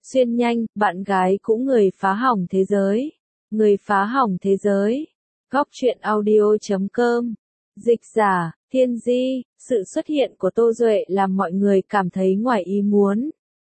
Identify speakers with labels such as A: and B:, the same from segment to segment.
A: Xuyên nhanh, bạn gái cũng người phá hỏng thế giới. Người phá hỏng thế giới. Góc truyện audio.com. Dịch giả, Thiên Di, sự xuất hiện của Tô Duệ làm mọi người cảm thấy ngoài ý muốn.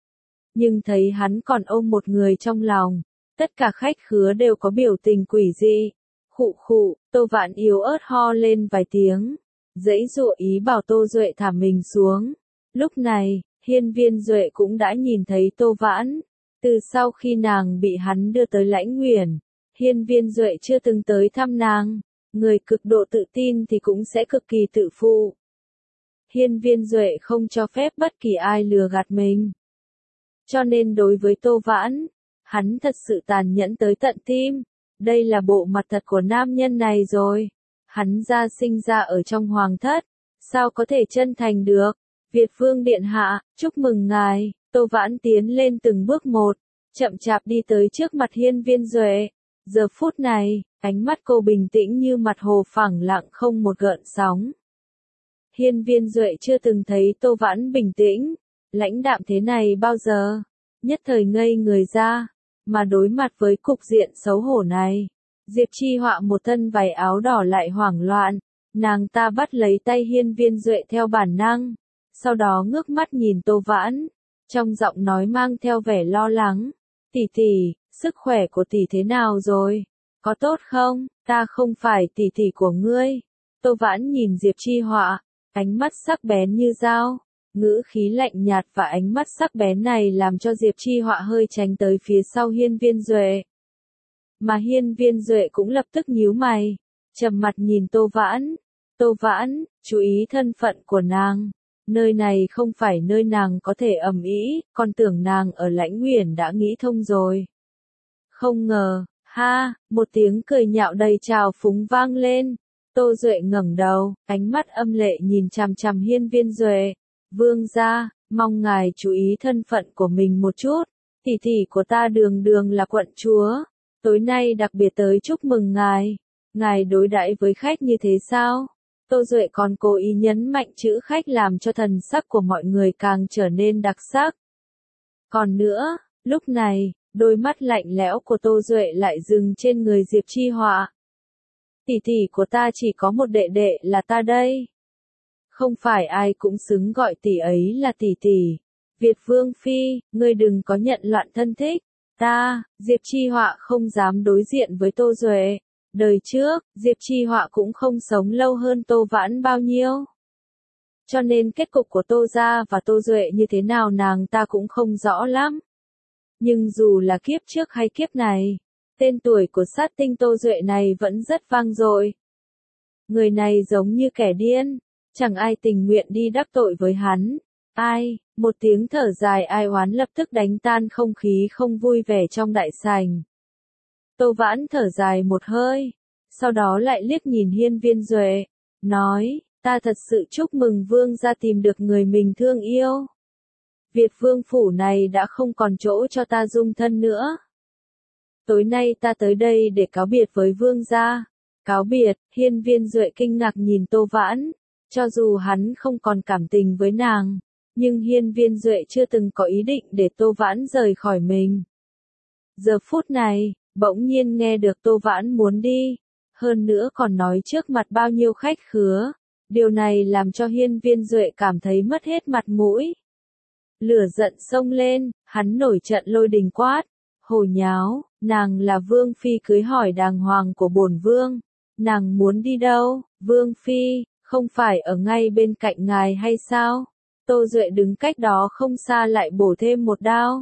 A: Nhưng thấy hắn còn ôm một người trong lòng. Tất cả khách khứa đều có biểu tình quỷ dị. Khụ khụ, Tô Vãn yếu ớt ho lên vài tiếng. Giãy giụa ý bảo Tô Duệ thả mình xuống. Lúc này, Hiên Viên Duệ cũng đã nhìn thấy Tô Vãn. Từ sau khi nàng bị hắn đưa tới Lãnh Nguyền, Hiên Viên Duệ chưa từng tới thăm nàng. Người cực độ tự tin thì cũng sẽ cực kỳ tự phụ. Hiên Viên Duệ không cho phép bất kỳ ai lừa gạt mình. Cho nên đối với Tô Vãn, hắn thật sự tàn nhẫn tới tận tim. Đây là bộ mặt thật của nam nhân này rồi. Hắn sinh ra ở trong hoàng thất, sao có thể chân thành được? Việt Vương điện hạ, chúc mừng ngài. Tô Vãn tiến lên từng bước một, chậm chạp đi tới trước mặt Hiên Viên Duệ. Giờ phút này, ánh mắt cô bình tĩnh như mặt hồ phẳng lặng không một gợn sóng. Hiên Viên Duệ chưa từng thấy Tô Vãn bình tĩnh, lãnh đạm thế này bao giờ. Nhất thời ngây người ra, mà đối mặt với cục diện xấu hổ này. Diệp Chi Họa một thân váy áo đỏ lại hoảng loạn, nàng ta bắt lấy tay Hiên Viên Duệ theo bản năng, sau đó ngước mắt nhìn Tô Vãn, trong giọng nói mang theo vẻ lo lắng. Tỷ tỷ, sức khỏe của tỷ thế nào rồi? Có tốt không? Ta không phải tỷ tỷ của ngươi. Tô Vãn nhìn Diệp Chi Họa, ánh mắt sắc bén như dao, ngữ khí lạnh nhạt và ánh mắt sắc bén này làm cho Diệp Chi Họa hơi tránh tới phía sau Hiên Viên Duệ. Mà Hiên Viên Duệ cũng lập tức nhíu mày, trầm mặt nhìn Tô Vãn. Tô Vãn, chú ý thân phận của nàng. Nơi này không phải nơi nàng có thể ầm ĩ, còn tưởng nàng ở Lãnh Nguyền đã nghĩ thông rồi. Không ngờ, ha, một tiếng cười nhạo đầy trào phúng vang lên. Tô Duệ ngẩng đầu, ánh mắt âm lệ nhìn chằm chằm Hiên Viên Duệ. Vương gia, mong ngài chú ý thân phận của mình một chút. Tỷ tỷ của ta đường đường là quận chúa. Tối nay đặc biệt tới chúc mừng ngài. Ngài đối đãi với khách như thế sao? Tô Duệ còn cố ý nhấn mạnh chữ khách làm cho thần sắc của mọi người càng trở nên đặc sắc. Còn nữa, lúc này, đôi mắt lạnh lẽo của Tô Duệ lại dừng trên người Diệp Chi Họa. Tỷ tỷ của ta chỉ có một đệ đệ là ta đây. Không phải ai cũng xứng gọi tỷ ấy là tỷ tỷ. Việt Vương Phi, ngươi đừng có nhận loạn thân thích. Ta, Diệp Chi Họa không dám đối diện với Tô Duệ. Đời trước, Diệp Chi Họa cũng không sống lâu hơn Tô Vãn bao nhiêu. Cho nên kết cục của Tô gia và Tô Duệ như thế nào nàng ta cũng không rõ lắm. Nhưng dù là kiếp trước hay kiếp này, tên tuổi của sát tinh Tô Duệ này vẫn rất vang dội. Người này giống như kẻ điên, chẳng ai tình nguyện đi đắc tội với hắn. Ai, một tiếng thở dài ai oán lập tức đánh tan không khí không vui vẻ trong đại sảnh. Tô Vãn thở dài một hơi, sau đó lại liếc nhìn Hiên Viên Duệ, nói, ta thật sự chúc mừng vương gia tìm được người mình thương yêu. Việt Vương phủ này đã không còn chỗ cho ta dung thân nữa. Tối nay ta tới đây để cáo biệt với vương gia. Cáo biệt, Hiên Viên Duệ kinh ngạc nhìn Tô Vãn, cho dù hắn không còn cảm tình với nàng, nhưng Hiên Viên Duệ chưa từng có ý định để Tô Vãn rời khỏi mình. Giờ phút này, bỗng nhiên nghe được Tô Vãn muốn đi, hơn nữa còn nói trước mặt bao nhiêu khách khứa, điều này làm cho Hiên Viên Duệ cảm thấy mất hết mặt mũi. Lửa giận xông lên, hắn nổi trận lôi đình quát, hồ nháo, nàng là Vương Phi cưới hỏi đàng hoàng của bổn Vương, nàng muốn đi đâu, Vương Phi, không phải ở ngay bên cạnh ngài hay sao? Tô Duệ đứng cách đó không xa lại bổ thêm một đao.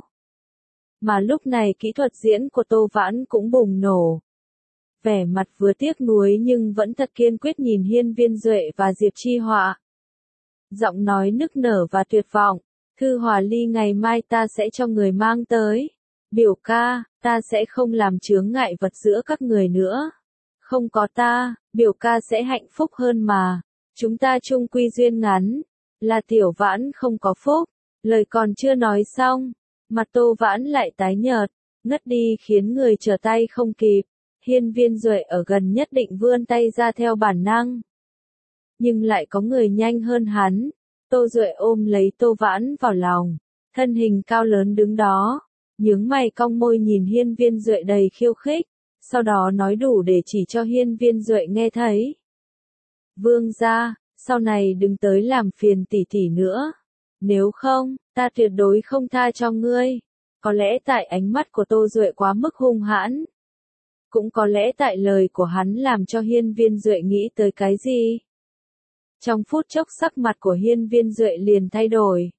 A: Mà lúc này kỹ thuật diễn của Tô Vãn cũng bùng nổ. Vẻ mặt vừa tiếc nuối nhưng vẫn thật kiên quyết nhìn Hiên Viên Duệ và Diệp Chi Họa. Giọng nói nức nở và tuyệt vọng, thư hòa ly ngày mai ta sẽ cho người mang tới. Biểu ca, ta sẽ không làm chướng ngại vật giữa các người nữa. Không có ta, biểu ca sẽ hạnh phúc hơn mà. Chúng ta chung quy duyên ngắn. Là Tiểu Vãn không có phúc. Lời còn chưa nói xong, mặt Tô Vãn lại tái nhợt, ngất đi khiến người trở tay không kịp. Hiên Viên Duệ ở gần nhất định vươn tay ra theo bản năng. Nhưng lại có người nhanh hơn hắn. Tô Duệ ôm lấy Tô Vãn vào lòng, thân hình cao lớn đứng đó, nhướng mày cong môi nhìn Hiên Viên Duệ đầy khiêu khích, sau đó nói đủ để chỉ cho Hiên Viên Duệ nghe thấy. Vương gia, sau này đừng tới làm phiền tỷ tỷ nữa. Nếu không, ta tuyệt đối không tha cho ngươi. Có lẽ tại ánh mắt của Tô Duệ quá mức hung hãn. Cũng có lẽ tại lời của hắn làm cho Hiên Viên Duệ nghĩ tới cái gì. Trong phút chốc sắc mặt của Hiên Viên Duệ liền thay đổi.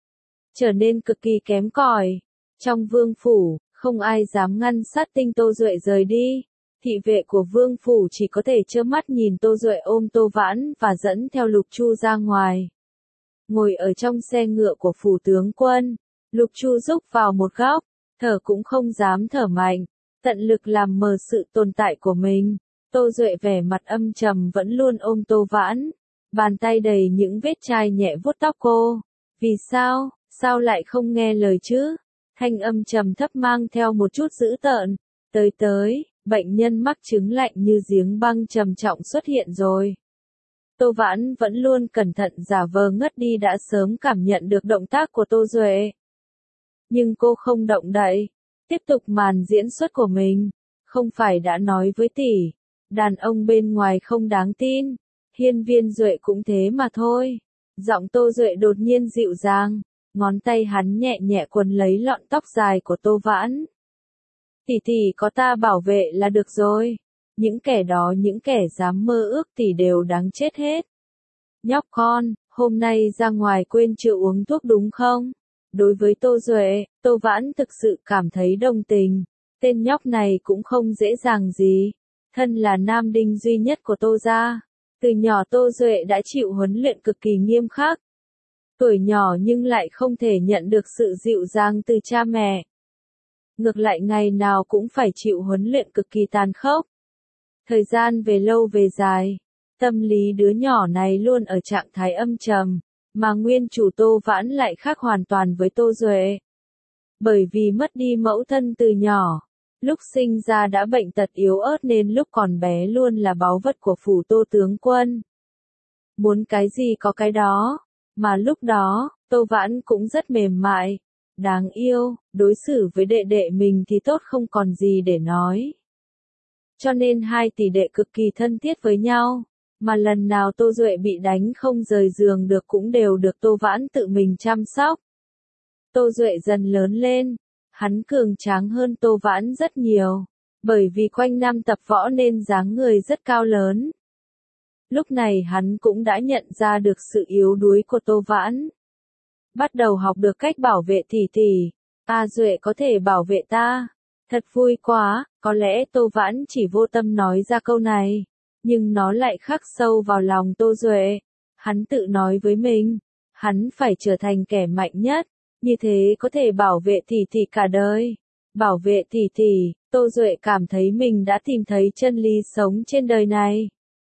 A: Trở nên cực kỳ kém cỏi. Trong vương phủ, không ai dám ngăn sát tinh Tô Duệ rời đi. Thị vệ của vương phủ chỉ có thể trơ mắt nhìn Tô Duệ ôm Tô Vãn và dẫn theo Lục Chu ra ngoài. Ngồi ở trong xe ngựa của phủ tướng quân, Lục Chu rúc vào một góc, thở cũng không dám thở mạnh, tận lực làm mờ sự tồn tại của mình. Tô Duệ vẻ mặt âm trầm vẫn luôn ôm Tô Vãn, bàn tay đầy những vết chai nhẹ vuốt tóc cô. Vì sao, sao lại không nghe lời chứ? Thanh âm trầm thấp mang theo một chút dữ tợn. Tới, bệnh nhân mắc chứng lạnh như giếng băng trầm trọng xuất hiện rồi. Tô Vãn vẫn luôn cẩn thận giả vờ ngất đi đã sớm cảm nhận được động tác của Tô Duệ. Nhưng cô không động đậy, tiếp tục màn diễn xuất của mình. Không phải đã nói với tỷ, đàn ông bên ngoài không đáng tin. Hiên Viên Duệ cũng thế mà thôi. Giọng Tô Duệ đột nhiên dịu dàng, ngón tay hắn nhẹ nhẹ quấn lấy lọn tóc dài của Tô Vãn. Tỷ tỷ có ta bảo vệ là được rồi. Những kẻ đó, những kẻ dám mơ ước tỷ đều đáng chết hết. Nhóc con, hôm nay ra ngoài quên chưa uống thuốc đúng không? Đối với Tô Duệ, Tô Vãn thực sự cảm thấy đồng tình. Tên nhóc này cũng không dễ dàng gì. Thân là nam đinh duy nhất của Tô gia. Từ nhỏ Tô Duệ đã chịu huấn luyện cực kỳ nghiêm khắc. Tuổi nhỏ nhưng lại không thể nhận được sự dịu dàng từ cha mẹ. Ngược lại ngày nào cũng phải chịu huấn luyện cực kỳ tàn khốc. Thời gian về lâu về dài, tâm lý đứa nhỏ này luôn ở trạng thái âm trầm, mà nguyên chủ Tô Vãn lại khác hoàn toàn với Tô Duệ. Bởi vì mất đi mẫu thân từ nhỏ, lúc sinh ra đã bệnh tật yếu ớt nên lúc còn bé luôn là báu vật của phủ Tô tướng quân. Muốn cái gì có cái đó, mà lúc đó, Tô Vãn cũng rất mềm mại, đáng yêu, đối xử với đệ đệ mình thì tốt không còn gì để nói. Cho nên hai tỷ đệ cực kỳ thân thiết với nhau, mà lần nào Tô Duệ bị đánh không rời giường được cũng đều được Tô Vãn tự mình chăm sóc. Tô Duệ dần lớn lên, hắn cường tráng hơn Tô Vãn rất nhiều, bởi vì quanh năm tập võ nên dáng người rất cao lớn. Lúc này hắn cũng đã nhận ra được sự yếu đuối của Tô Vãn. Bắt đầu học được cách bảo vệ tỷ tỷ. Duệ có thể bảo vệ ta. Thật vui quá, có lẽ Tô Vãn chỉ vô tâm nói ra câu này, nhưng nó lại khắc sâu vào lòng Tô Duệ. Hắn tự nói với mình, hắn phải trở thành kẻ mạnh nhất, như thế có thể bảo vệ tỷ tỷ cả đời. Bảo vệ tỷ tỷ, Tô Duệ cảm thấy mình đã tìm thấy chân lý sống trên đời này.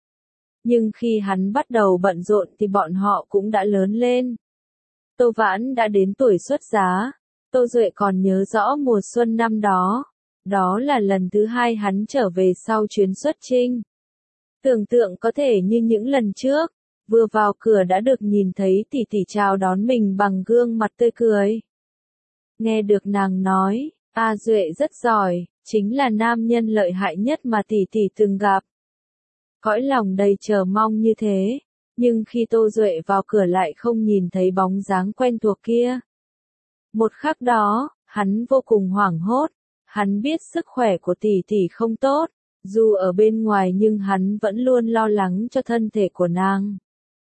A: Nhưng khi hắn bắt đầu bận rộn thì bọn họ cũng đã lớn lên. Tô Vãn đã đến tuổi xuất giá. Tô Duệ còn nhớ rõ mùa xuân năm đó. Đó là lần thứ hai hắn trở về sau chuyến xuất chinh. Tưởng tượng có thể như những lần trước, vừa vào cửa đã được nhìn thấy tỷ tỷ chào đón mình bằng gương mặt tươi cười. Nghe được nàng nói, Duệ rất giỏi, chính là nam nhân lợi hại nhất mà tỷ tỷ từng gặp. Cõi lòng đầy chờ mong như thế, nhưng khi Tô Duệ vào cửa lại không nhìn thấy bóng dáng quen thuộc kia. Một khắc đó, hắn vô cùng hoảng hốt, hắn biết sức khỏe của tỷ tỷ không tốt, dù ở bên ngoài nhưng hắn vẫn luôn lo lắng cho thân thể của nàng.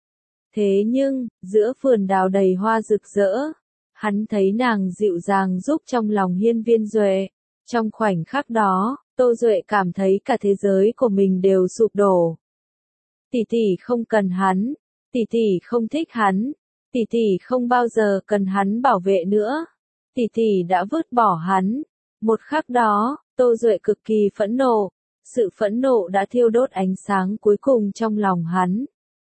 A: Thế nhưng, giữa vườn đào đầy hoa rực rỡ, hắn thấy nàng dịu dàng giúp trong lòng Hiên Viên Duệ. Trong khoảnh khắc đó, Tô Duệ cảm thấy cả thế giới của mình đều sụp đổ. Tỷ tỷ không cần hắn, tỷ tỷ không thích hắn, tỷ tỷ không bao giờ cần hắn bảo vệ nữa. Tỷ tỷ đã vứt bỏ hắn. Một khắc đó, Tô Duệ cực kỳ phẫn nộ, sự phẫn nộ đã thiêu đốt ánh sáng cuối cùng trong lòng hắn.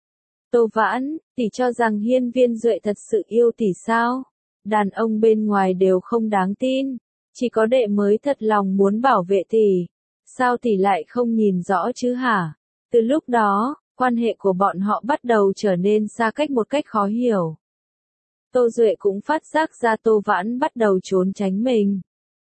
A: Tô Vãn, tỷ cho rằng Hiên Viên Duệ thật sự yêu tỷ sao? Đàn ông bên ngoài đều không đáng tin, chỉ có đệ mới thật lòng muốn bảo vệ tỷ. Sao tỷ lại không nhìn rõ chứ hả? Từ lúc đó, quan hệ của bọn họ bắt đầu trở nên xa cách một cách khó hiểu. Tô Duệ cũng phát giác ra Tô Vãn bắt đầu trốn tránh mình.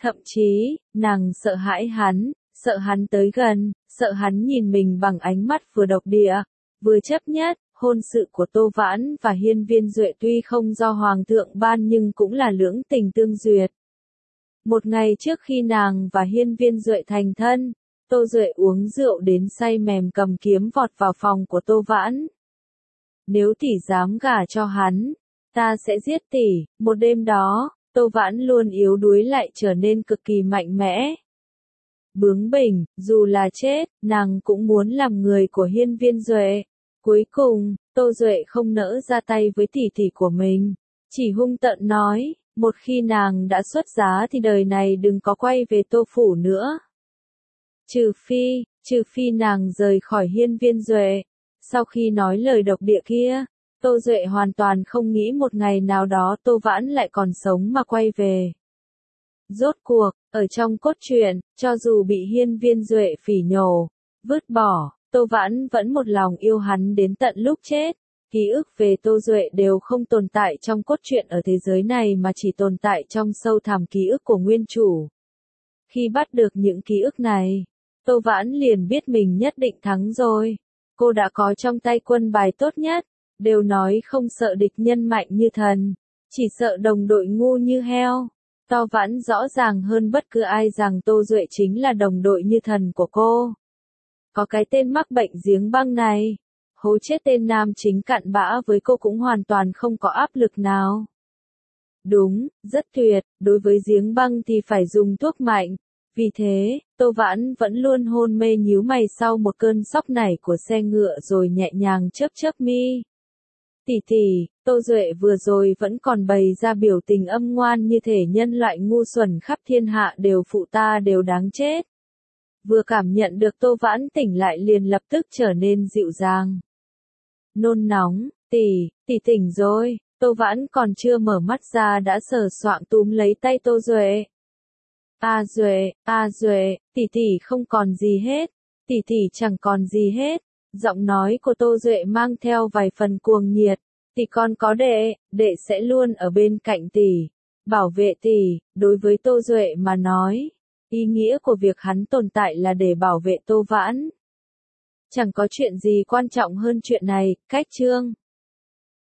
A: Thậm chí, nàng sợ hắn tới gần, sợ hắn nhìn mình bằng ánh mắt vừa độc địa, vừa chấp nhất. Hôn sự của Tô Vãn và Hiên Viên Duệ tuy không do Hoàng thượng ban nhưng cũng là lưỡng tình tương duyệt. Một ngày trước khi nàng và Hiên Viên Duệ thành thân, Tô Duệ uống rượu đến say mềm cầm kiếm vọt vào phòng của Tô Vãn. Nếu tỷ dám gả cho hắn, ta sẽ giết tỷ. Một đêm đó, Tô Vãn luôn yếu đuối lại trở nên cực kỳ mạnh mẽ. Bướng bỉnh, dù là chết, nàng cũng muốn làm người của Hiên Viên Duệ. Cuối cùng, Tô Duệ không nỡ ra tay với tỷ tỷ của mình, chỉ hung tợn nói, một khi nàng đã xuất giá thì đời này đừng có quay về Tô phủ nữa. Trừ phi nàng rời khỏi Hiên Viên Duệ. Sau khi nói lời độc địa kia, Tô Duệ hoàn toàn không nghĩ một ngày nào đó Tô Vãn lại còn sống mà quay về. Rốt cuộc, ở trong cốt truyện, cho dù bị Hiên Viên Duệ phỉ nhổ, vứt bỏ, Tô Vãn vẫn một lòng yêu hắn đến tận lúc chết. Ký ức về Tô Duệ đều không tồn tại trong cốt truyện ở thế giới này mà chỉ tồn tại trong sâu thẳm ký ức của nguyên chủ. Khi bắt được những ký ức này, Tô Vãn liền biết mình nhất định thắng rồi. Cô đã có trong tay quân bài tốt nhất, đều nói không sợ địch nhân mạnh như thần, chỉ sợ đồng đội ngu như heo. Tô Vãn rõ ràng hơn bất cứ ai rằng Tô Duệ chính là đồng đội như thần của cô. Có cái tên mắc bệnh giếng băng này, hố chết tên nam chính cặn bã với cô cũng hoàn toàn không có áp lực nào. Đúng, rất tuyệt, đối với giếng băng thì phải dùng thuốc mạnh. Vì thế, Tô Vãn vẫn luôn hôn mê nhíu mày sau một cơn sốc nảy của xe ngựa rồi nhẹ nhàng chớp chớp mi. Tỷ tỷ, Tô Duệ vừa rồi vẫn còn bày ra biểu tình âm ngoan như thể nhân loại ngu xuẩn khắp thiên hạ đều phụ ta đều đáng chết. Vừa cảm nhận được Tô Vãn tỉnh lại liền lập tức trở nên dịu dàng. Nôn nóng, tỷ tỉnh rồi. Tô Vãn còn chưa mở mắt ra đã sờ soạng túm lấy tay Tô Duệ. Duệ, tỷ không còn gì hết. Tỷ chẳng còn gì hết. Giọng nói của Tô Duệ mang theo vài phần cuồng nhiệt. Tỷ con có đệ sẽ luôn ở bên cạnh tỷ, bảo vệ tỷ. Đối với Tô Duệ mà nói, ý nghĩa của việc hắn tồn tại là để bảo vệ Tô Vãn. Chẳng có chuyện gì quan trọng hơn chuyện này. Cách chương